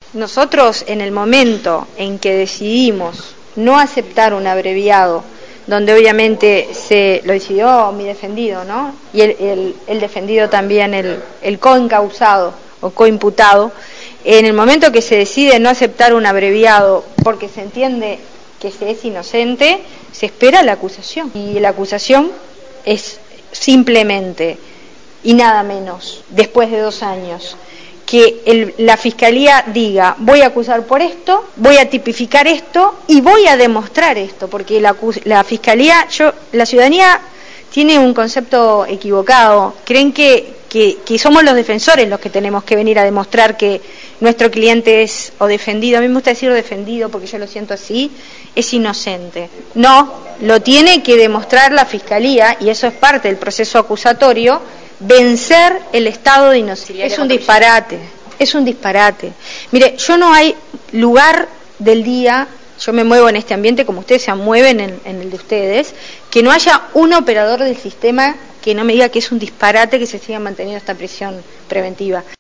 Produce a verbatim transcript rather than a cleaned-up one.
Nosotros, en el momento en que decidimos no aceptar un abreviado, donde obviamente se lo decidió mi defendido, ¿no? Y el, el, el defendido también, el, el coencausado o coimputado, en el momento que se decide no aceptar un abreviado porque se entiende que se es inocente, se espera la acusación. Y la acusación es simplemente y nada menos, después de dos años, que el, la Fiscalía diga, voy a acusar por esto, voy a tipificar esto y voy a demostrar esto, porque la, la Fiscalía, yo, la ciudadanía tiene un concepto equivocado, creen que, que, que somos los defensores los que tenemos que venir a demostrar que nuestro cliente es, o defendido, a mí me gusta decir defendido porque yo lo siento así, es inocente. No, lo tiene que demostrar la Fiscalía, y eso es parte del proceso acusatorio, vencer el estado de inocencia. Es un disparate, es un disparate. Mire, yo no hay lugar del día, yo me muevo en este ambiente como ustedes se mueven en, en el de ustedes, que no haya un operador del sistema que no me diga que es un disparate que se siga manteniendo esta prisión preventiva.